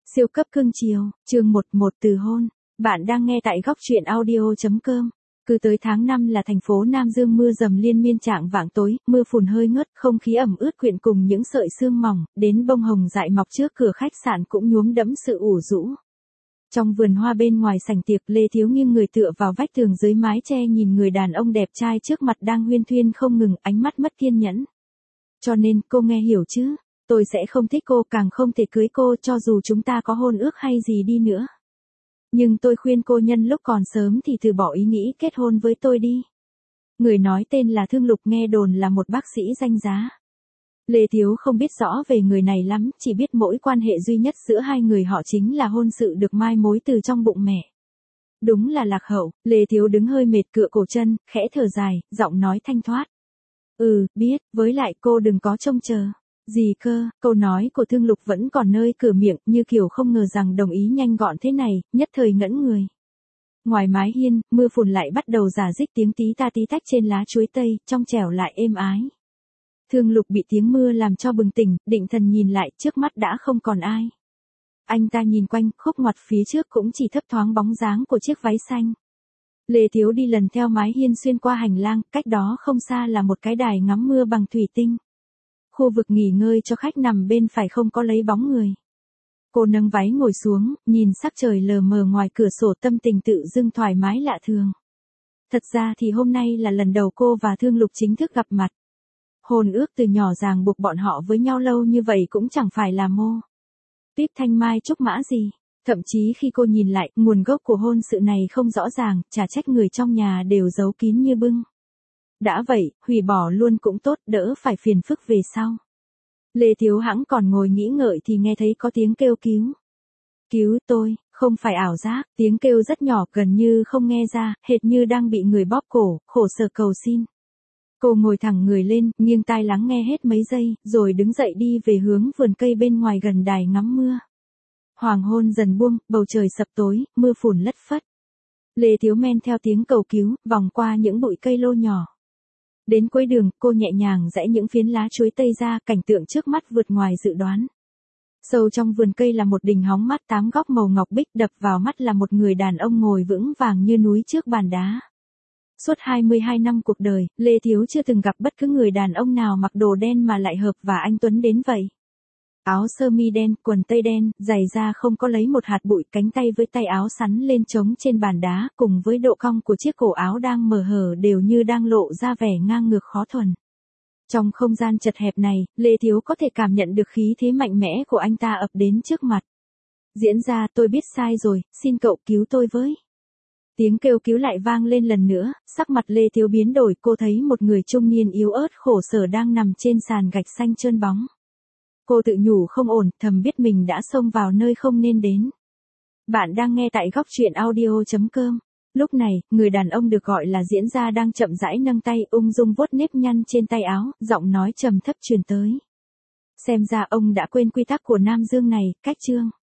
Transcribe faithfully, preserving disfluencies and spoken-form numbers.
Siêu cấp cưng chiều, chương một một từ hôn. Bạn đang nghe tại góc truyện audio chấm com. Cứ tới tháng năm là thành phố Nam Dương mưa dầm liên miên trạng vạng tối, mưa phùn hơi ngớt, không khí ẩm ướt quyện cùng những sợi sương mỏng, đến bông hồng dại mọc trước cửa khách sạn cũng nhuốm đẫm sự ủ rũ. Trong vườn hoa bên ngoài sảnh tiệc, Lê Thiếu nghiêng người tựa vào vách tường dưới mái che nhìn người đàn ông đẹp trai trước mặt đang huyên thuyên không ngừng, ánh mắt mất kiên nhẫn. Cho nên, cô nghe hiểu chứ? Tôi sẽ không thích cô, càng không thể cưới cô cho dù chúng ta có hôn ước hay gì đi nữa. Nhưng tôi khuyên cô nhân lúc còn sớm thì từ bỏ ý nghĩ kết hôn với tôi đi. Người nói tên là Thương Lục, nghe đồn là một bác sĩ danh giá. Lê Thiếu không biết rõ về người này lắm, chỉ biết mỗi quan hệ duy nhất giữa hai người họ chính là hôn sự được mai mối từ trong bụng mẹ. Đúng là lạc hậu. Lê Thiếu đứng hơi mệt cựa cổ chân, khẽ thở dài, giọng nói thanh thoát. Ừ, biết, với lại cô đừng có trông chờ. Gì cơ? Câu nói của Thương Lục vẫn còn nơi cửa miệng, như kiểu không ngờ rằng đồng ý nhanh gọn thế này, nhất thời ngẩn người. Ngoài mái hiên, mưa phùn lại bắt đầu rả rích tiếng tí ta tí tách trên lá chuối tây, trong trẻo lại êm ái. Thương Lục bị tiếng mưa làm cho bừng tỉnh, định thần nhìn lại, trước mắt đã không còn ai. Anh ta nhìn quanh, khúc ngoặt phía trước cũng chỉ thấp thoáng bóng dáng của chiếc váy xanh. Lê Thiếu đi lần theo mái hiên xuyên qua hành lang, cách đó không xa là một cái đài ngắm mưa bằng thủy tinh. Khu vực nghỉ ngơi cho khách nằm bên phải không có lấy bóng người. Cô nâng váy ngồi xuống, nhìn sắc trời lờ mờ ngoài cửa sổ, tâm tình tự dưng thoải mái lạ thường. Thật ra thì hôm nay là lần đầu cô và Thương Lục chính thức gặp mặt. Hôn ước từ nhỏ ràng buộc bọn họ với nhau lâu như vậy cũng chẳng phải là mô típ thanh mai trúc mã gì. Thậm chí khi cô nhìn lại, nguồn gốc của hôn sự này không rõ ràng, chả trách người trong nhà đều giấu kín như bưng. Đã vậy, hủy bỏ luôn cũng tốt, đỡ phải phiền phức về sau. Lê Thiếu hãng còn ngồi nghĩ ngợi thì nghe thấy có tiếng kêu cứu. Cứu tôi, không phải ảo giác, tiếng kêu rất nhỏ, gần như không nghe ra, hệt như đang bị người bóp cổ, khổ sở cầu xin. Cô ngồi thẳng người lên, nghiêng tai lắng nghe hết mấy giây, rồi đứng dậy đi về hướng vườn cây bên ngoài gần đài ngắm mưa. Hoàng hôn dần buông, bầu trời sập tối, mưa phùn lất phất. Lê Thiếu men theo tiếng cầu cứu, vòng qua những bụi cây lô nhỏ. Đến cuối đường, cô nhẹ nhàng giãy những phiến lá chuối tây ra, cảnh tượng trước mắt vượt ngoài dự đoán. Sâu trong vườn cây là một đình hóng mát tám góc màu ngọc bích, đập vào mắt là một người đàn ông ngồi vững vàng như núi trước bàn đá. Suốt hai mươi hai năm cuộc đời, Lê Thiếu chưa từng gặp bất cứ người đàn ông nào mặc đồ đen mà lại hợp và anh tuấn đến vậy. Áo sơ mi đen, quần tây đen, giày da không có lấy một hạt bụi, cánh tay với tay áo sắn lên trống trên bàn đá, cùng với độ cong của chiếc cổ áo đang mở hở đều như đang lộ ra vẻ ngang ngược khó thuần. Trong không gian chật hẹp này, Lê Thiếu có thể cảm nhận được khí thế mạnh mẽ của anh ta ập đến trước mặt. Diễn ra, tôi biết sai rồi, xin cậu cứu tôi với. Tiếng kêu cứu lại vang lên lần nữa, sắc mặt Lê Thiếu biến đổi, cô thấy một người trung niên yếu ớt khổ sở đang nằm trên sàn gạch xanh trơn bóng. Cô tự nhủ không ổn, thầm biết mình đã xông vào nơi không nên đến. Bạn đang nghe tại góc truyện audio chấm com. Lúc này, người đàn ông được gọi là diễn gia đang chậm rãi nâng tay ung dung vuốt nếp nhăn trên tay áo, giọng nói trầm thấp truyền tới. Xem ra ông đã quên quy tắc của Nam Dương này, cách chương.